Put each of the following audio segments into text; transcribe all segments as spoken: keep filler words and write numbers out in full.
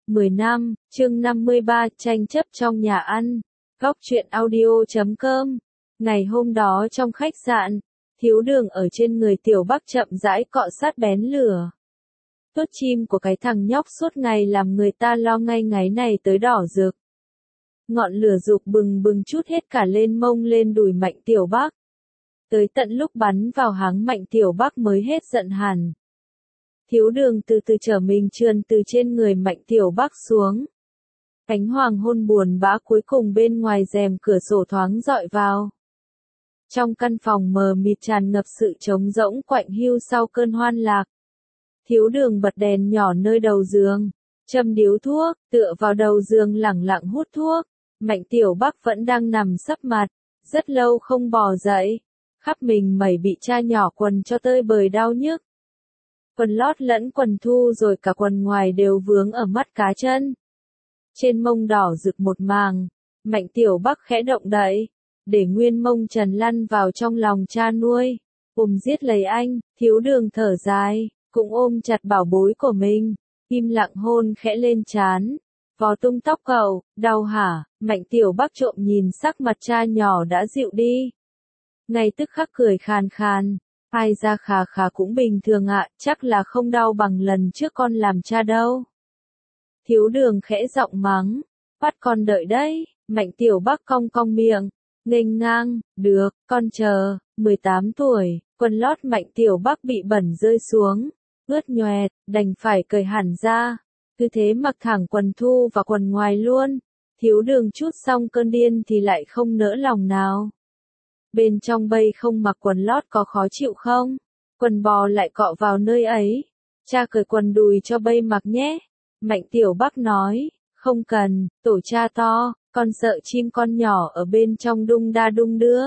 mười năm, chương năm mươi ba, tranh chấp trong nhà ăn. Góc truyện audio chấm com. Ngày hôm đó trong khách sạn, Thiếu Đường ở trên người Tiểu Bắc chậm rãi cọ sát bén lửa. Tốt chim của cái thằng nhóc suốt ngày làm người ta lo ngay ngáy này tới đỏ rực. Ngọn lửa rục bừng bừng chút hết cả lên mông lên đùi Mạnh Tiểu Bắc. Tới tận lúc bắn vào háng Mạnh Tiểu Bắc mới hết giận hẳn. Thiếu Đường từ từ trở mình trườn từ trên người Mạnh Tiểu Bắc xuống. Ánh hoàng hôn buồn bã cuối cùng bên ngoài rèm cửa sổ thoáng dọi vào. Trong căn phòng mờ mịt tràn ngập sự trống rỗng quạnh hiu sau cơn hoan lạc. Thiếu Đường bật đèn nhỏ nơi đầu giường, châm điếu thuốc, tựa vào đầu giường lẳng lặng hút thuốc. Mạnh Tiểu Bắc vẫn đang nằm sấp mặt, rất lâu không bò dậy, khắp mình mẩy bị cha nhỏ quần cho tơi bời đau nhức. Quần lót lẫn quần thu rồi cả quần ngoài đều vướng ở mắt cá chân. Trên mông đỏ rực một màng, Mạnh Tiểu Bắc khẽ động đậy, để nguyên mông trần lăn vào trong lòng cha nuôi. Ôm giết lấy anh, Thiếu Đường thở dài, cũng ôm chặt bảo bối của mình, im lặng hôn khẽ lên trán, vò tung tóc cậu, đau hả? Mạnh Tiểu Bắc trộm nhìn sắc mặt cha nhỏ đã dịu đi. Ngay tức khắc cười khàn khàn, ai ra khà khà cũng bình thường ạ, chắc là không đau bằng lần trước con làm cha đâu. Thiếu Đường khẽ giọng mắng, bắt con đợi đấy. Mạnh Tiểu Bắc cong cong miệng, nghênh ngang, được, con chờ. Mười tám tuổi, quần lót Mạnh Tiểu Bắc bị bẩn rơi xuống, ướt nhoẹt, đành phải cởi hẳn ra, cứ thế mặc thẳng quần thu và quần ngoài luôn. Thiếu Đường chút xong cơn điên thì lại không nỡ lòng nào. Bên trong bây không mặc quần lót có khó chịu không? Quần bò lại cọ vào nơi ấy. Cha cởi quần đùi cho bây mặc nhé. Mạnh Tiểu Bắc nói, không cần, tổ cha to, con sợ chim con nhỏ ở bên trong đung đa đung đưa.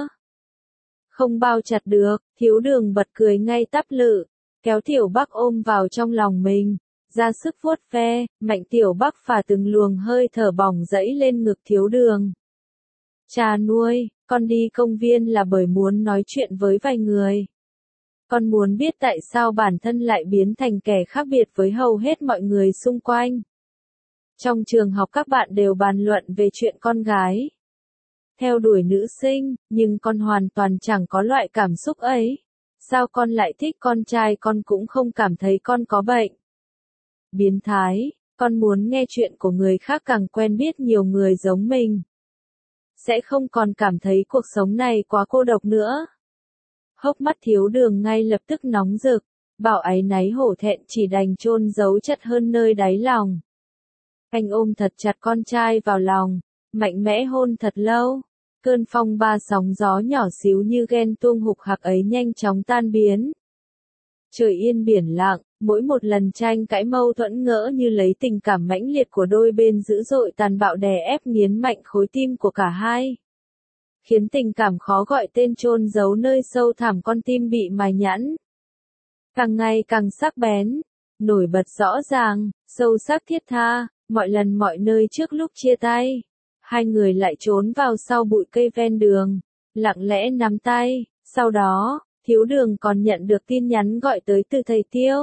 Không bao chặt được. Thiếu Đường bật cười ngay tắp lự, kéo Tiểu Bắc ôm vào trong lòng mình, ra sức vuốt ve. Mạnh Tiểu Bắc phả từng luồng hơi thở bỏng dẫy lên ngực Thiếu Đường. Cha nuôi, con đi công viên là bởi muốn nói chuyện với vài người. Con muốn biết tại sao bản thân lại biến thành kẻ khác biệt với hầu hết mọi người xung quanh. Trong trường học các bạn đều bàn luận về chuyện con gái theo đuổi nữ sinh, nhưng con hoàn toàn chẳng có loại cảm xúc ấy. Sao con lại thích con trai? Con cũng không cảm thấy con có bệnh biến thái. Con muốn nghe chuyện của người khác, càng quen biết nhiều người giống mình, sẽ không còn cảm thấy cuộc sống này quá cô độc nữa. Hốc mắt Thiếu Đường ngay lập tức nóng rực, bảo áy náy hổ thẹn chỉ đành chôn giấu chất hơn nơi đáy lòng. Anh ôm thật chặt con trai vào lòng, mạnh mẽ hôn thật lâu. Cơn phong ba sóng gió nhỏ xíu như ghen tuông hục hạc ấy nhanh chóng tan biến. Trời yên biển lặng, mỗi một lần tranh cãi mâu thuẫn ngỡ như lấy tình cảm mãnh liệt của đôi bên dữ dội tàn bạo đè ép nghiến mạnh khối tim của cả hai. Khiến tình cảm khó gọi tên chôn giấu nơi sâu thẳm con tim bị mài nhẵn càng ngày càng sắc bén, nổi bật rõ ràng, sâu sắc thiết tha. Mọi lần mọi nơi trước lúc chia tay, hai người lại trốn vào sau bụi cây ven đường, lặng lẽ nắm tay. Sau đó, Thiếu Đường còn nhận được tin nhắn gọi tới từ thầy Tiêu.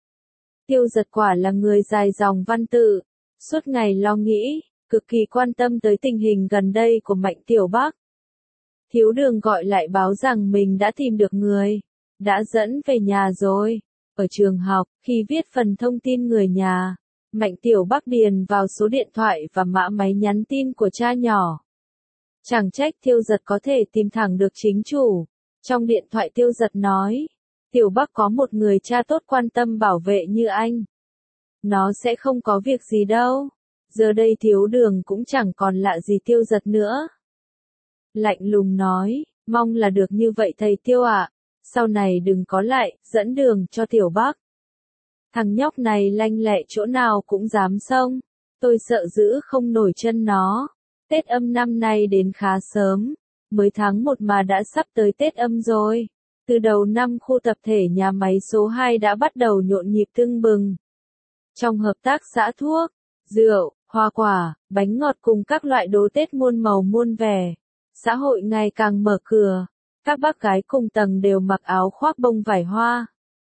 Tiêu Giật quả là người dài dòng văn tự, suốt ngày lo nghĩ, cực kỳ quan tâm tới tình hình gần đây của Mạnh Tiểu Bắc. Thiếu Đường gọi lại báo rằng mình đã tìm được người, đã dẫn về nhà rồi. Ở trường học, khi viết phần thông tin người nhà, Mạnh Tiểu Bắc điền vào số điện thoại và mã máy nhắn tin của cha nhỏ. Chẳng trách Tiêu Giật có thể tìm thẳng được chính chủ. Trong điện thoại Tiêu Giật nói, Tiểu Bắc có một người cha tốt quan tâm bảo vệ như anh, nó sẽ không có việc gì đâu. Giờ đây Thiếu Đường cũng chẳng còn lạ gì Tiêu Giật nữa. Lạnh lùng nói, mong là được như vậy thầy Tiêu ạ. Sau này đừng có lại dẫn đường cho Tiểu Bắc. Thằng nhóc này lanh lẹ chỗ nào cũng dám xông, tôi sợ giữ không nổi chân nó. Tết Âm năm nay đến khá sớm, mới tháng một mà đã sắp tới Tết Âm rồi. Từ đầu năm khu tập thể nhà máy số hai đã bắt đầu nhộn nhịp tưng bừng. Trong hợp tác xã thuốc, rượu, hoa quả, bánh ngọt cùng các loại đồ Tết muôn màu muôn vẻ, xã hội ngày càng mở cửa. Các bác gái cùng tầng đều mặc áo khoác bông vải hoa.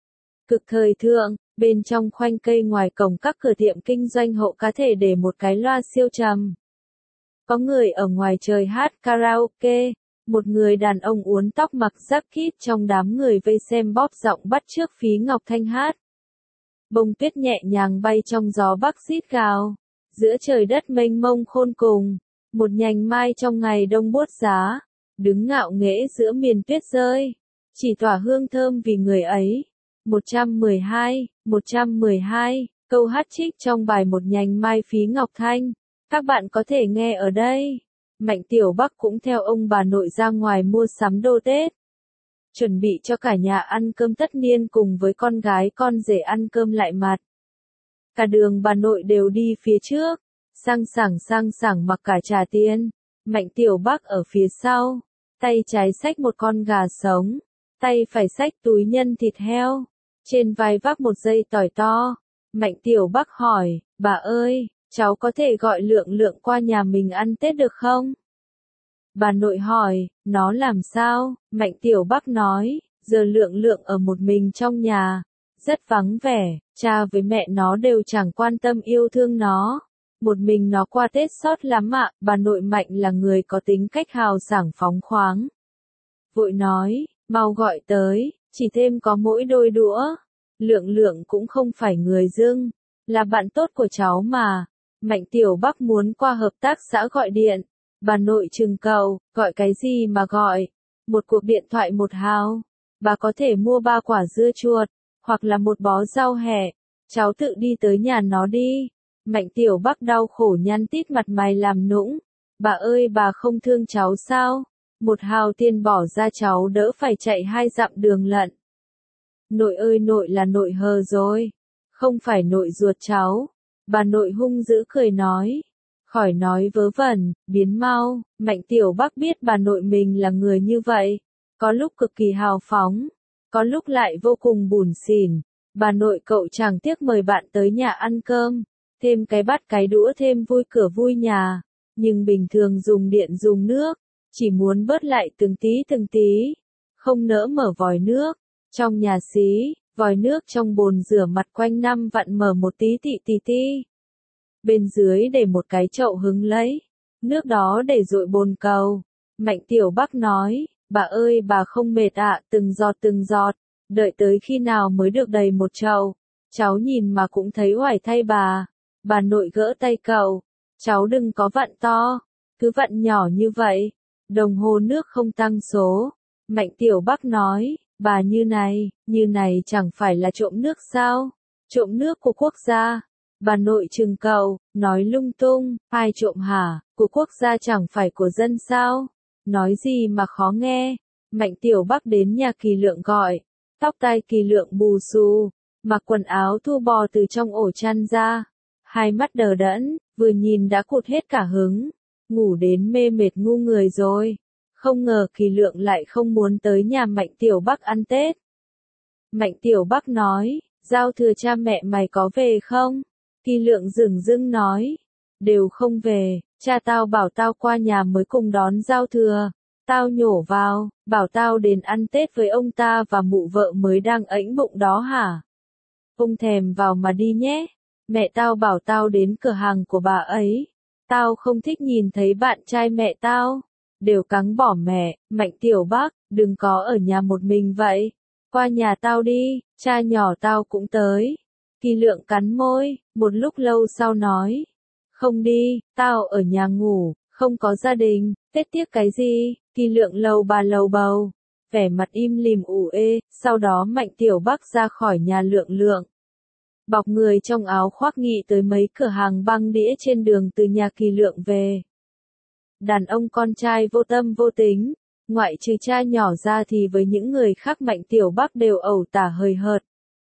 Cực thời thượng, bên trong khoanh cây ngoài cổng các cửa tiệm kinh doanh hộ cá thể để một cái loa siêu trầm. Có người ở ngoài trời hát karaoke, một người đàn ông uốn tóc mặc jacket trong đám người vây xem bóp giọng bắt chước Phí Ngọc Thanh hát. Bông tuyết nhẹ nhàng bay trong gió bắc rít gào, giữa trời đất mênh mông khôn cùng, một nhành mai trong ngày đông buốt giá, đứng ngạo nghễ giữa miền tuyết rơi, chỉ tỏa hương thơm vì người ấy. một trăm mười hai, một trăm mười hai, câu hát trích trong bài Một nhành mai Phí Ngọc Thanh. Các bạn có thể nghe ở đây. Mạnh Tiểu Bắc cũng theo ông bà nội ra ngoài mua sắm đồ Tết. Chuẩn bị cho cả nhà ăn cơm tất niên cùng với con gái con rể ăn cơm lại mặt. Cả đường bà nội đều đi phía trước, sang sảng sang sảng mặc cả trả tiền. Mạnh Tiểu Bắc ở phía sau, tay trái xách một con gà sống, tay phải xách túi nhân thịt heo, trên vai vác một dây tỏi to. Mạnh Tiểu Bắc hỏi, bà ơi, cháu có thể gọi Lượng Lượng qua nhà mình ăn Tết được không? Bà nội hỏi, nó làm sao? Mạnh Tiểu Bắc nói, giờ Lượng Lượng ở một mình trong nhà, rất vắng vẻ, cha với mẹ nó đều chẳng quan tâm yêu thương nó. Một mình nó qua Tết xót lắm ạ. Bà nội Mạnh là người có tính cách hào sảng phóng khoáng. Vội nói, mau gọi tới, chỉ thêm có mỗi đôi đũa. Lượng Lượng cũng không phải người dưng, là bạn tốt của cháu mà. Mạnh Tiểu Bắc muốn qua hợp tác xã gọi điện. Bà nội trừng cầu, gọi cái gì mà gọi? Một cuộc điện thoại một hào. Bà có thể mua ba quả dưa chuột, hoặc là một bó rau hẹ. Cháu tự đi tới nhà nó đi. Mạnh Tiểu Bắc đau khổ nhăn tít mặt mày làm nũng. Bà ơi, bà không thương cháu sao? Một hào tiền bỏ ra cháu đỡ phải chạy hai dặm đường lận. Nội ơi, nội là nội hờ rồi, không phải nội ruột cháu. Bà nội hung dữ cười nói. Khỏi nói vớ vẩn, biến mau. Mạnh Tiểu Bắc biết bà nội mình là người như vậy. Có lúc cực kỳ hào phóng, có lúc lại vô cùng bủn xỉn. Bà nội cậu chẳng tiếc mời bạn tới nhà ăn cơm, thêm cái bát cái đũa thêm vui cửa vui nhà. Nhưng bình thường dùng điện dùng nước, chỉ muốn bớt lại từng tí từng tí, không nỡ mở vòi nước. Trong nhà xí, vòi nước trong bồn rửa mặt quanh năm vặn mở một tí tị tì ti. Bên dưới để một cái chậu hứng lấy, nước đó để dội bồn cầu. Mạnh Tiểu Bắc nói, bà ơi bà không mệt ạ, từng giọt từng giọt, đợi tới khi nào mới được đầy một chậu. Cháu nhìn mà cũng thấy oải thay bà. Bà nội gỡ tay cậu, cháu đừng có vặn to, cứ vặn nhỏ như vậy, đồng hồ nước không tăng số. Mạnh Tiểu Bắc nói, bà như này, như này chẳng phải là trộm nước sao? Trộm nước của quốc gia. Bà nội trừng cậu, nói lung tung, ai trộm hả? Của quốc gia chẳng phải của dân sao? Nói gì mà khó nghe? Mạnh Tiểu Bắc đến nhà Kỳ Lượng gọi, tóc tai Kỳ Lượng bù xù, mặc quần áo thu bò từ trong ổ chăn ra, hai mắt đờ đẫn, vừa nhìn đã cụt hết cả hứng, ngủ đến mê mệt ngu người rồi. Không ngờ Kỳ Lượng lại không muốn tới nhà Mạnh Tiểu Bắc ăn Tết. Mạnh Tiểu Bắc nói, giao thừa cha mẹ mày có về không? Kỳ Lượng dửng dưng nói, đều không về, cha tao bảo tao qua nhà mới cùng đón giao thừa. Tao nhổ vào, bảo tao đến ăn Tết với ông ta và mụ vợ mới đang ẵnh bụng đó hả? Ông thèm vào mà đi nhé. Mẹ tao bảo tao đến cửa hàng của bà ấy. Tao không thích nhìn thấy bạn trai mẹ tao. Đều cắn bỏ mẹ. Mạnh Tiểu Bắc, đừng có ở nhà một mình vậy. Qua nhà tao đi, cha nhỏ tao cũng tới. Kỳ Lượng cắn môi, một lúc lâu sau nói. Không đi, tao ở nhà ngủ, không có gia đình, Tết tiếc cái gì? Kỳ Lượng lầu bà lầu bầu, vẻ mặt im lìm ủ ê. Sau đó Mạnh Tiểu Bắc ra khỏi nhà Lượng Lượng, bọc người trong áo khoác nghị tới mấy cửa hàng băng đĩa trên đường từ nhà Kỳ Lượng về. Đàn ông con trai vô tâm vô tính, ngoại trừ cha nhỏ ra thì với những người khác Mạnh Tiểu Bắc đều ẩu tả hời hợt.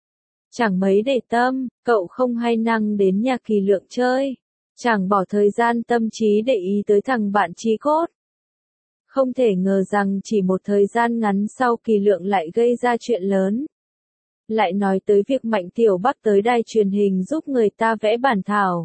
Chẳng mấy để tâm, cậu không hay năng đến nhà Kỳ Lượng chơi, chẳng bỏ thời gian tâm trí để ý tới thằng bạn chí cốt. Không thể ngờ rằng chỉ một thời gian ngắn sau Kỳ Lượng lại gây ra chuyện lớn. Lại nói tới việc Mạnh Tiểu Bắc tới đài truyền hình giúp người ta vẽ bản thảo.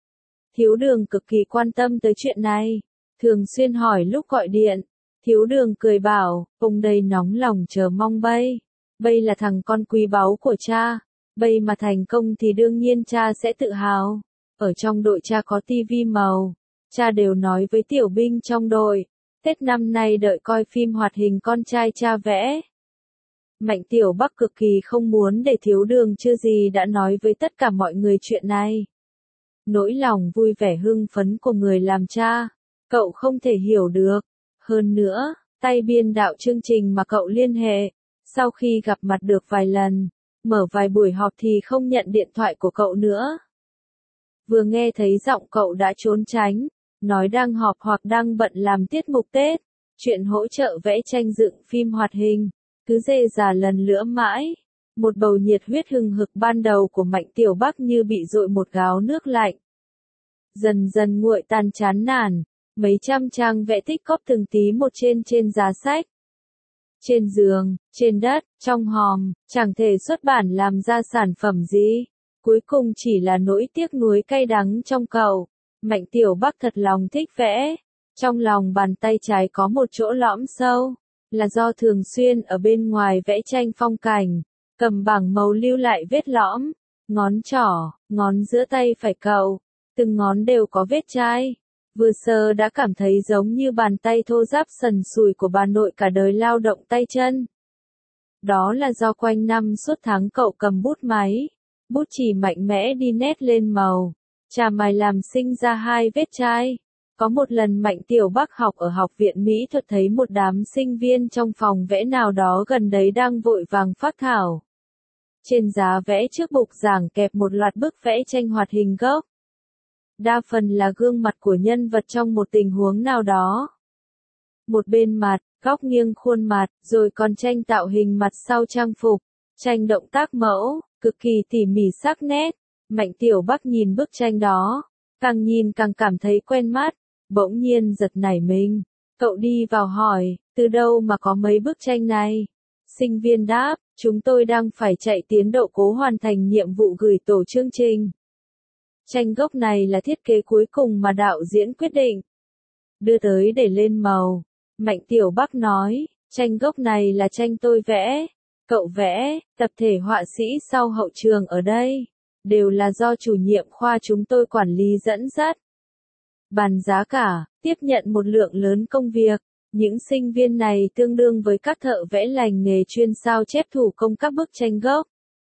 Thiếu Đường cực kỳ quan tâm tới chuyện này, thường xuyên hỏi lúc gọi điện. Thiếu Đường cười bảo, ông đây nóng lòng chờ mong bay. Bây là thằng con quý báu của cha. Bây mà thành công thì đương nhiên cha sẽ tự hào. Ở trong đội cha có tivi màu. Cha đều nói với tiểu binh trong đội. Tết năm nay đợi coi phim hoạt hình con trai cha vẽ. Mạnh Tiểu Bắc cực kỳ không muốn để Thiếu Đường chưa gì đã nói với tất cả mọi người chuyện này. Nỗi lòng vui vẻ hưng phấn của người làm cha, cậu không thể hiểu được. Hơn nữa, tay biên đạo chương trình mà cậu liên hệ, sau khi gặp mặt được vài lần, mở vài buổi họp thì không nhận điện thoại của cậu nữa. Vừa nghe thấy giọng cậu đã trốn tránh, nói đang họp hoặc đang bận làm tiết mục Tết, chuyện hỗ trợ vẽ tranh dựng phim hoạt hình, cứ dê dà lần nữa mãi. Một bầu nhiệt huyết hừng hực ban đầu của Mạnh Tiểu Bắc như bị dội một gáo nước lạnh. Dần dần nguội tan chán nản, mấy trăm trang vẽ tích cóp từng tí một trên trên giá sách. Trên giường, trên đất, trong hòm, chẳng thể xuất bản làm ra sản phẩm gì. Cuối cùng chỉ là nỗi tiếc nuối cay đắng trong cậu. Mạnh Tiểu Bắc thật lòng thích vẽ. Trong lòng bàn tay trái có một chỗ lõm sâu, là do thường xuyên ở bên ngoài vẽ tranh phong cảnh. Cầm bảng màu lưu lại vết lõm, ngón trỏ, ngón giữa tay phải cậu, từng ngón đều có vết chai. Vừa sờ đã cảm thấy giống như bàn tay thô ráp sần sùi của bà nội cả đời lao động tay chân. Đó là do quanh năm suốt tháng cậu cầm bút máy, bút chì mạnh mẽ đi nét lên màu, chà mài làm sinh ra hai vết chai. Có một lần Mạnh Tiểu Bắc học ở học viện Mỹ thuật thấy một đám sinh viên trong phòng vẽ nào đó gần đấy đang vội vàng phác thảo. Trên giá vẽ trước bục giảng kẹp một loạt bức vẽ tranh hoạt hình gốc. Đa phần là gương mặt của nhân vật trong một tình huống nào đó. Một bên mặt, góc nghiêng khuôn mặt, rồi còn tranh tạo hình mặt sau trang phục, tranh động tác mẫu, cực kỳ tỉ mỉ sắc nét. Mạnh Tiểu Bắc nhìn bức tranh đó, càng nhìn càng cảm thấy quen mắt, bỗng nhiên giật nảy mình. Cậu đi vào hỏi, từ đâu mà có mấy bức tranh này? Sinh viên đáp, chúng tôi đang phải chạy tiến độ cố hoàn thành nhiệm vụ gửi tổ chương trình. Tranh gốc này là thiết kế cuối cùng mà đạo diễn quyết định đưa tới để lên màu. Mạnh Tiểu Bắc nói, tranh gốc này là tranh tôi vẽ. Cậu vẽ, tập thể họa sĩ sau hậu trường ở đây, đều là do chủ nhiệm khoa chúng tôi quản lý dẫn dắt. Bàn giá cả, tiếp nhận một lượng lớn công việc. Những sinh viên này tương đương với các thợ vẽ lành nghề chuyên sao chép thủ công các bức tranh gốc.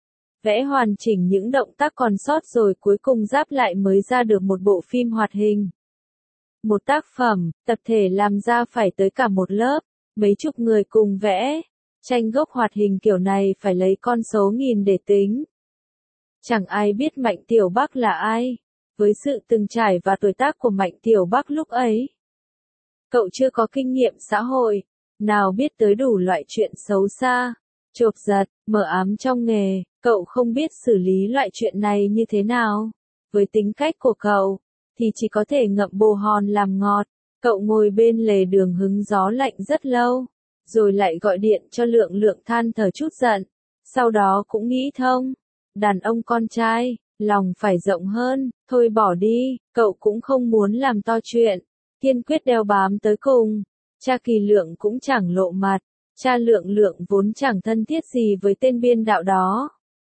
Vẽ hoàn chỉnh những động tác còn sót rồi cuối cùng ráp lại mới ra được một bộ phim hoạt hình. Một tác phẩm, tập thể làm ra phải tới cả một lớp, mấy chục người cùng vẽ. Tranh gốc hoạt hình kiểu này phải lấy con số nghìn để tính. Chẳng ai biết Mạnh Tiểu Bắc là ai. Với sự từng trải và tuổi tác của Mạnh Tiểu Bắc lúc ấy, cậu chưa có kinh nghiệm xã hội, nào biết tới đủ loại chuyện xấu xa, chộp giật, mờ ám trong nghề, cậu không biết xử lý loại chuyện này như thế nào. Với tính cách của cậu, thì chỉ có thể ngậm bồ hòn làm ngọt. Cậu ngồi bên lề đường hứng gió lạnh rất lâu, rồi lại gọi điện cho Lượng Lượng than thở chút giận, sau đó cũng nghĩ thông. Đàn ông con trai, lòng phải rộng hơn, thôi bỏ đi, cậu cũng không muốn làm to chuyện, kiên quyết đeo bám tới cùng. Cha Kỳ Lượng cũng chẳng lộ mặt, cha Lượng Lượng vốn chẳng thân thiết gì với tên biên đạo đó.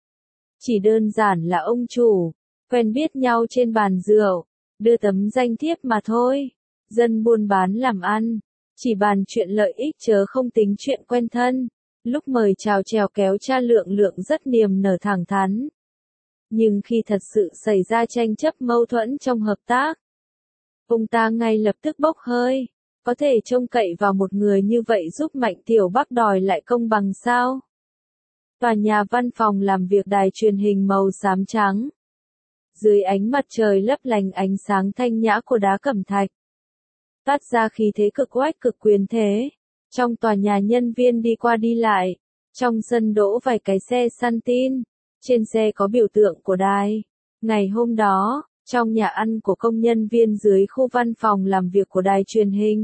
Chỉ đơn giản là ông chủ, quen biết nhau trên bàn rượu, đưa tấm danh thiếp mà thôi. Dân buôn bán làm ăn, chỉ bàn chuyện lợi ích chớ không tính chuyện quen thân. Lúc mời chào trèo kéo cha Lượng Lượng rất niềm nở thẳng thắn. Nhưng khi thật sự xảy ra tranh chấp mâu thuẫn trong hợp tác, ông ta ngay lập tức bốc hơi. Có thể trông cậy vào một người như vậy giúp Mạnh Tiểu Bắc đòi lại công bằng sao? Tòa nhà văn phòng làm việc đài truyền hình màu xám trắng. Dưới ánh mặt trời lấp lánh ánh sáng thanh nhã của đá cẩm thạch, toát ra khí thế cực oách cực quyền thế. Trong tòa nhà nhân viên đi qua đi lại, trong sân đỗ vài cái xe săn tin, trên xe có biểu tượng của đài. Ngày hôm đó, trong nhà ăn của công nhân viên dưới khu văn phòng làm việc của đài truyền hình,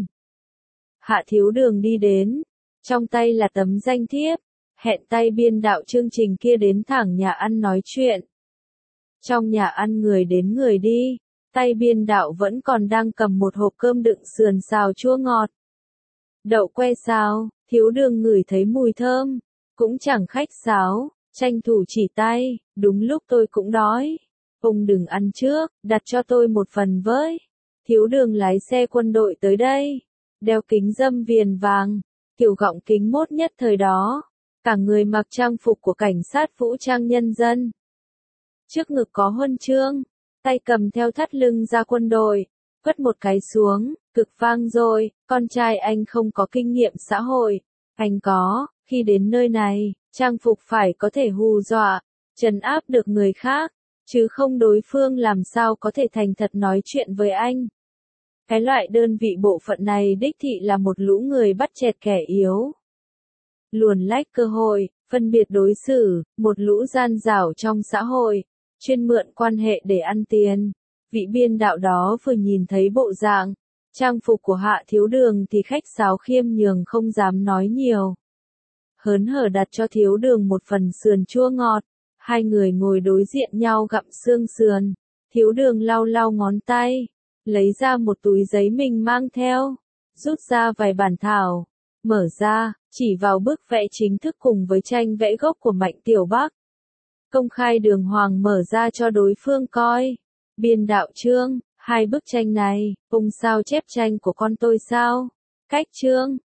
Hạ Thiếu Đường đi đến, trong tay là tấm danh thiếp, hẹn tay biên đạo chương trình kia đến thẳng nhà ăn nói chuyện. Trong nhà ăn người đến người đi, tay biên đạo vẫn còn đang cầm một hộp cơm đựng sườn xào chua ngọt. Đậu que xào, Thiếu Đường ngửi thấy mùi thơm, cũng chẳng khách sáo, tranh thủ chỉ tay, đúng lúc tôi cũng đói. Ông đừng ăn trước, đặt cho tôi một phần với. Thiếu Đường lái xe quân đội tới đây, đeo kính râm viền vàng, kiểu gọng kính mốt nhất thời đó, cả người mặc trang phục của cảnh sát vũ trang nhân dân. Trước ngực có huân chương, tay cầm theo thắt lưng ra quân đội, vất một cái xuống, cực vang rồi, con trai anh không có kinh nghiệm xã hội, anh có, khi đến nơi này, trang phục phải có thể hù dọa, trấn áp được người khác, chứ không đối phương làm sao có thể thành thật nói chuyện với anh. Cái loại đơn vị bộ phận này đích thị là một lũ người bắt chẹt kẻ yếu, luồn lách cơ hội, phân biệt đối xử, một lũ gian dảo trong xã hội, chuyên mượn quan hệ để ăn tiền. Vị biên đạo đó vừa nhìn thấy bộ dạng, trang phục của Hạ Thiếu Đường thì khách sáo khiêm nhường không dám nói nhiều. Hớn hở đặt cho Thiếu Đường một phần sườn chua ngọt, hai người ngồi đối diện nhau gặm xương sườn. Thiếu Đường lau lau ngón tay, lấy ra một túi giấy mình mang theo, rút ra vài bản thảo, mở ra, chỉ vào bức vẽ chính thức cùng với tranh vẽ gốc của Mạnh Tiểu Bắc. Công khai đường hoàng mở ra cho đối phương coi. Biên đạo Trương, hai bức tranh này, ông sao chép tranh của con tôi sao? Cách Trương,